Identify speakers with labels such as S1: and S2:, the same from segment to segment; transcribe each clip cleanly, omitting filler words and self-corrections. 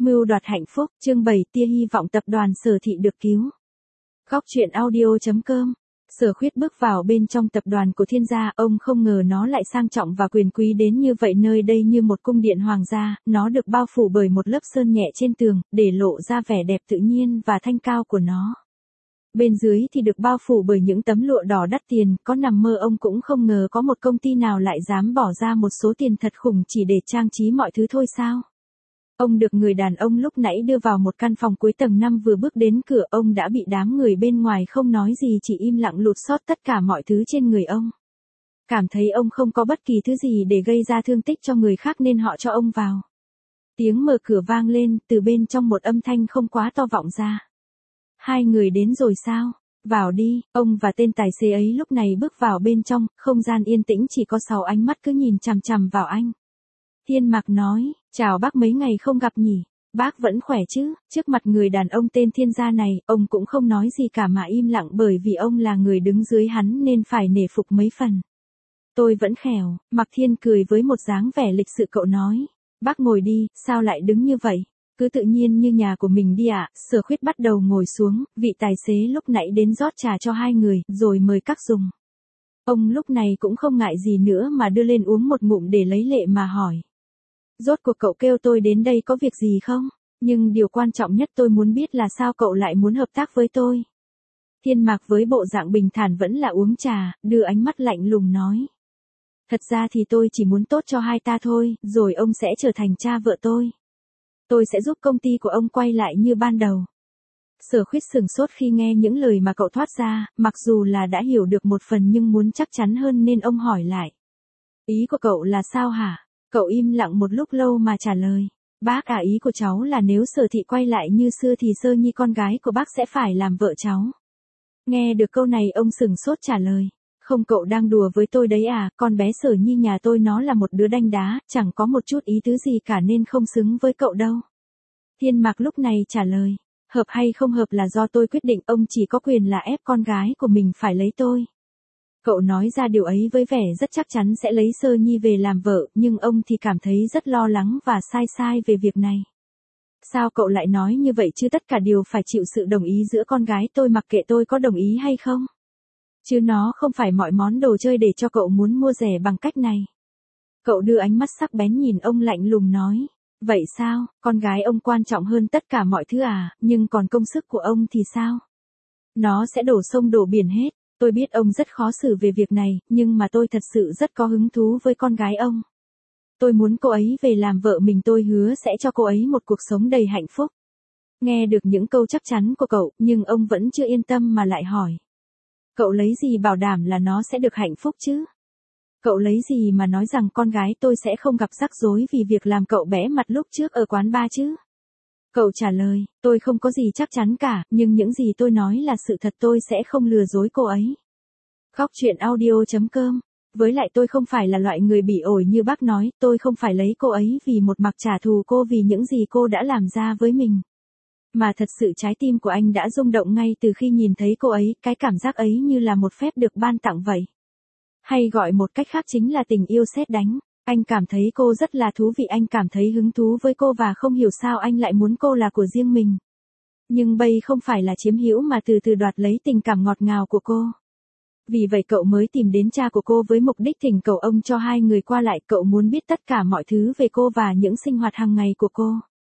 S1: Mưu đoạt hạnh phúc, chương 7 tia hy vọng tập đoàn Sở Thị được cứu. Góc truyện audio.com. Sở Khuyết bước vào bên trong tập đoàn của Thiên gia, ông không ngờ nó lại sang trọng và quyền quý đến như vậy. Nơi đây như một cung điện hoàng gia, nó được bao phủ bởi một lớp sơn nhẹ trên tường, để lộ ra vẻ đẹp tự nhiên và thanh cao của nó. Bên dưới thì được bao phủ bởi những tấm lụa đỏ đắt tiền, có nằm mơ ông cũng không ngờ có một công ty nào lại dám bỏ ra một số tiền thật khủng chỉ để trang trí mọi thứ thôi sao. Ông được người đàn ông lúc nãy đưa vào một căn phòng cuối tầng 5, vừa bước đến cửa ông đã bị đám người bên ngoài không nói gì chỉ im lặng lụt xót tất cả mọi thứ trên người ông. Cảm thấy ông không có bất kỳ thứ gì để gây ra thương tích cho người khác nên họ cho ông vào. Tiếng mở cửa vang lên, từ bên trong một âm thanh không quá to vọng ra. Hai người đến rồi sao? Vào đi, ông và tên tài xế ấy lúc này bước vào bên trong, không gian yên tĩnh chỉ có 6 ánh mắt cứ nhìn chằm chằm vào anh. Thiên Mạc nói, chào bác, mấy ngày không gặp nhỉ, bác vẫn khỏe chứ? Trước mặt người đàn ông tên Thiên gia này, ông cũng không nói gì cả mà im lặng, bởi vì ông là người đứng dưới hắn nên phải nể phục mấy phần. Tôi vẫn khèo, Mạc Thiên cười với một dáng vẻ lịch sự, cậu nói, bác ngồi đi, sao lại đứng như vậy? Cứ tự nhiên như nhà của mình đi ạ. Sở Khuyết bắt đầu ngồi xuống, vị tài xế lúc nãy đến rót trà cho hai người, rồi mời các dùng. Ông lúc này cũng không ngại gì nữa mà đưa lên uống một ngụm để lấy lệ mà hỏi. Rốt cuộc cậu kêu tôi đến đây có việc gì không? Nhưng điều quan trọng nhất tôi muốn biết là sao cậu lại muốn hợp tác với tôi? Thiên Mạc với bộ dạng bình thản vẫn là uống trà, đưa ánh mắt lạnh lùng nói. Thật ra thì tôi chỉ muốn tốt cho hai ta thôi, rồi ông sẽ trở thành cha vợ tôi. Tôi sẽ giúp công ty của ông quay lại như ban đầu. Sở Khuyết sửng sốt khi nghe những lời mà cậu thoát ra, mặc dù là đã hiểu được một phần nhưng muốn chắc chắn hơn nên ông hỏi lại. Ý của cậu là sao hả? Cậu im lặng một lúc lâu mà trả lời. Bác à, ý của cháu là nếu Sở Thị quay lại như xưa thì Sơ Nhi con gái của bác sẽ phải làm vợ cháu. Nghe được câu này ông sửng sốt trả lời. Không, cậu đang đùa với tôi đấy à? Con bé Sở Nhi nhà tôi nó là một đứa đanh đá, chẳng có một chút ý tứ gì cả nên không xứng với cậu đâu. Thiên Mạc lúc này trả lời. Hợp hay không hợp là do tôi quyết định, ông chỉ có quyền là ép con gái của mình phải lấy tôi. Cậu nói ra điều ấy với vẻ rất chắc chắn sẽ lấy Sơ Nhi về làm vợ, nhưng ông thì cảm thấy rất lo lắng và sai về việc này. Sao cậu lại nói như vậy chứ? Tất cả đều phải chịu sự đồng ý giữa con gái tôi, mặc kệ tôi có đồng ý hay không. Chứ nó không phải mọi món đồ chơi để cho cậu muốn mua rẻ bằng cách này. Cậu đưa ánh mắt sắc bén nhìn ông lạnh lùng nói. Vậy sao, con gái ông quan trọng hơn tất cả mọi thứ à, nhưng còn công sức của ông thì sao? Nó sẽ đổ sông đổ biển hết. Tôi biết ông rất khó xử về việc này, nhưng mà tôi thật sự rất có hứng thú với con gái ông. Tôi muốn cô ấy về làm vợ mình, tôi hứa sẽ cho cô ấy một cuộc sống đầy hạnh phúc. Nghe được những câu chắc chắn của cậu, nhưng ông vẫn chưa yên tâm mà lại hỏi. Cậu lấy gì bảo đảm là nó sẽ được hạnh phúc chứ? Cậu lấy gì mà nói rằng con gái tôi sẽ không gặp rắc rối vì việc làm cậu bẽ mặt lúc trước ở quán bar chứ? Cậu trả lời, tôi không có gì chắc chắn cả, nhưng những gì tôi nói là sự thật, tôi sẽ không lừa dối cô ấy. Góc truyện audio.com. Với lại tôi không phải là loại người bỉ ổi như bác nói, tôi không phải lấy cô ấy vì một mặt trả thù cô vì những gì cô đã làm ra với mình. Mà thật sự trái tim của anh đã rung động ngay từ khi nhìn thấy cô ấy, cái cảm giác ấy như là một phép được ban tặng vậy. Hay gọi một cách khác chính là tình yêu sét đánh. Anh cảm thấy cô rất là thú vị, anh cảm thấy hứng thú với cô và không hiểu sao anh lại muốn cô là của riêng mình. Nhưng bây không phải là chiếm hữu mà từ từ đoạt lấy tình cảm ngọt ngào của cô. Vì vậy cậu mới tìm đến cha của cô với mục đích thỉnh cầu ông cho hai người qua lại, cậu muốn biết tất cả mọi thứ về cô và những sinh hoạt hàng ngày của cô.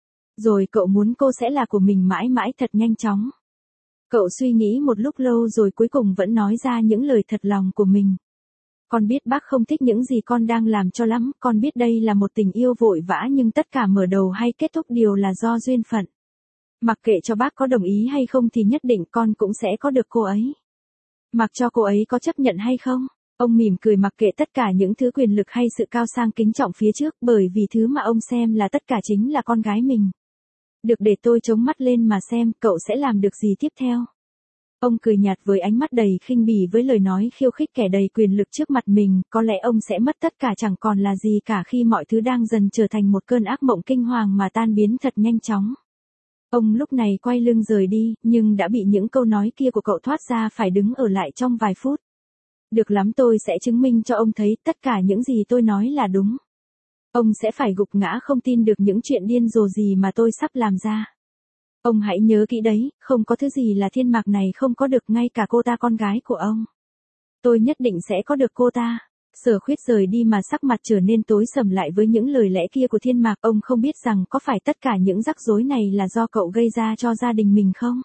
S1: Rồi cậu muốn cô sẽ là của mình mãi mãi thật nhanh chóng. Cậu suy nghĩ một lúc lâu rồi cuối cùng vẫn nói ra những lời thật lòng của mình. Con biết bác không thích những gì con đang làm cho lắm, con biết đây là một tình yêu vội vã nhưng tất cả mở đầu hay kết thúc đều là do duyên phận. Mặc kệ cho bác có đồng ý hay không thì nhất định con cũng sẽ có được cô ấy. Mặc cho cô ấy có chấp nhận hay không. Ông mỉm cười mặc kệ tất cả những thứ quyền lực hay sự cao sang kính trọng phía trước, bởi vì thứ mà ông xem là tất cả chính là con gái mình. Được, để tôi chống mắt lên mà xem cậu sẽ làm được gì tiếp theo. Ông cười nhạt với ánh mắt đầy khinh bỉ với lời nói khiêu khích kẻ đầy quyền lực trước mặt mình, có lẽ ông sẽ mất tất cả chẳng còn là gì cả khi mọi thứ đang dần trở thành một cơn ác mộng kinh hoàng mà tan biến thật nhanh chóng. Ông lúc này quay lưng rời đi, nhưng đã bị những câu nói kia của cậu thoát ra phải đứng ở lại trong vài phút. Được lắm, tôi sẽ chứng minh cho ông thấy tất cả những gì tôi nói là đúng. Ông sẽ phải gục ngã không tin được những chuyện điên rồ gì mà tôi sắp làm ra. Ông hãy nhớ kỹ đấy, không có thứ gì là thiên mạc này không có được, ngay cả cô ta con gái của ông. Tôi nhất định sẽ có được cô ta. Sở Khuyết rời đi mà sắc mặt trở nên tối sầm lại với những lời lẽ kia của thiên mạc. Ông không biết rằng có phải tất cả những rắc rối này là do cậu gây ra cho gia đình mình không?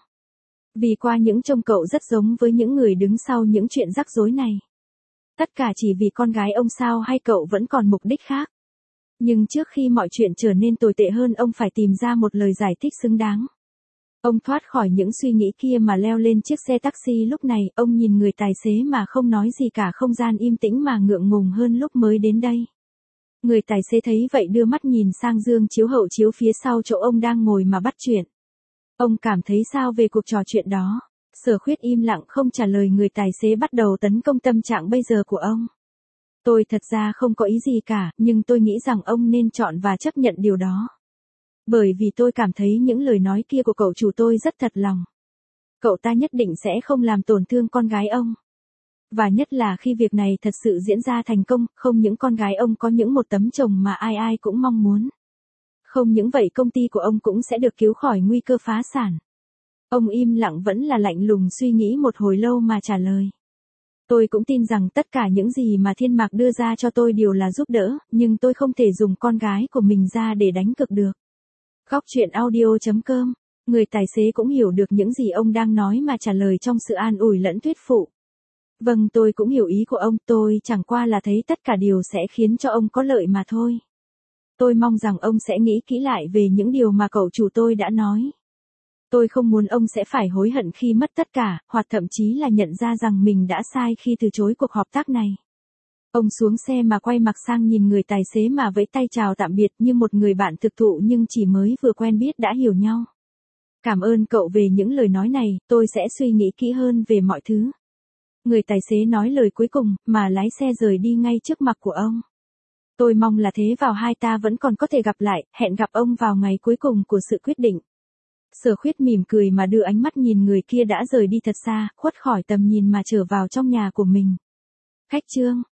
S1: Vì qua những trông cậu rất giống với những người đứng sau những chuyện rắc rối này. Tất cả chỉ vì con gái ông sao, hay cậu vẫn còn mục đích khác? Nhưng trước khi mọi chuyện trở nên tồi tệ hơn, ông phải tìm ra một lời giải thích xứng đáng. Ông thoát khỏi những suy nghĩ kia mà leo lên chiếc xe taxi. Lúc này, ông nhìn người tài xế mà không nói gì cả, không gian im tĩnh mà ngượng ngùng hơn lúc mới đến đây. Người tài xế thấy vậy đưa mắt nhìn sang gương chiếu hậu chiếu phía sau chỗ ông đang ngồi mà bắt chuyện. Ông cảm thấy sao về cuộc trò chuyện đó? Sở Khuyết im lặng không trả lời. Người tài xế bắt đầu tấn công tâm trạng bây giờ của ông. Tôi thật ra không có ý gì cả, nhưng tôi nghĩ rằng ông nên chọn và chấp nhận điều đó. Bởi vì tôi cảm thấy những lời nói kia của cậu chủ tôi rất thật lòng. Cậu ta nhất định sẽ không làm tổn thương con gái ông. Và nhất là khi việc này thật sự diễn ra thành công, không những con gái ông có những một tấm chồng mà ai ai cũng mong muốn. Không những vậy, công ty của ông cũng sẽ được cứu khỏi nguy cơ phá sản. Ông im lặng, vẫn là lạnh lùng, suy nghĩ một hồi lâu mà trả lời. Tôi cũng tin rằng tất cả những gì mà thiên mạc đưa ra cho tôi đều là giúp đỡ, nhưng tôi không thể dùng con gái của mình ra để đánh cược được. Góc truyện audio.com. Người tài xế cũng hiểu được những gì ông đang nói mà trả lời trong sự an ủi lẫn thuyết phục. Vâng, tôi cũng hiểu ý của ông, tôi chẳng qua là thấy tất cả điều sẽ khiến cho ông có lợi mà thôi. Tôi mong rằng ông sẽ nghĩ kỹ lại về những điều mà cậu chủ tôi đã nói. Tôi không muốn ông sẽ phải hối hận khi mất tất cả, hoặc thậm chí là nhận ra rằng mình đã sai khi từ chối cuộc hợp tác này. Ông xuống xe mà quay mặt sang nhìn người tài xế mà vẫy tay chào tạm biệt như một người bạn thực thụ nhưng chỉ mới vừa quen biết đã hiểu nhau. Cảm ơn cậu về những lời nói này, tôi sẽ suy nghĩ kỹ hơn về mọi thứ. Người tài xế nói lời cuối cùng, mà lái xe rời đi ngay trước mặt của ông. Tôi mong là thế vào hai ta vẫn còn có thể gặp lại, hẹn gặp ông vào ngày cuối cùng của sự quyết định. Sở Khuyết mỉm cười mà đưa ánh mắt nhìn người kia đã rời đi thật xa, khuất khỏi tầm nhìn mà trở vào trong nhà của mình. Khách trương.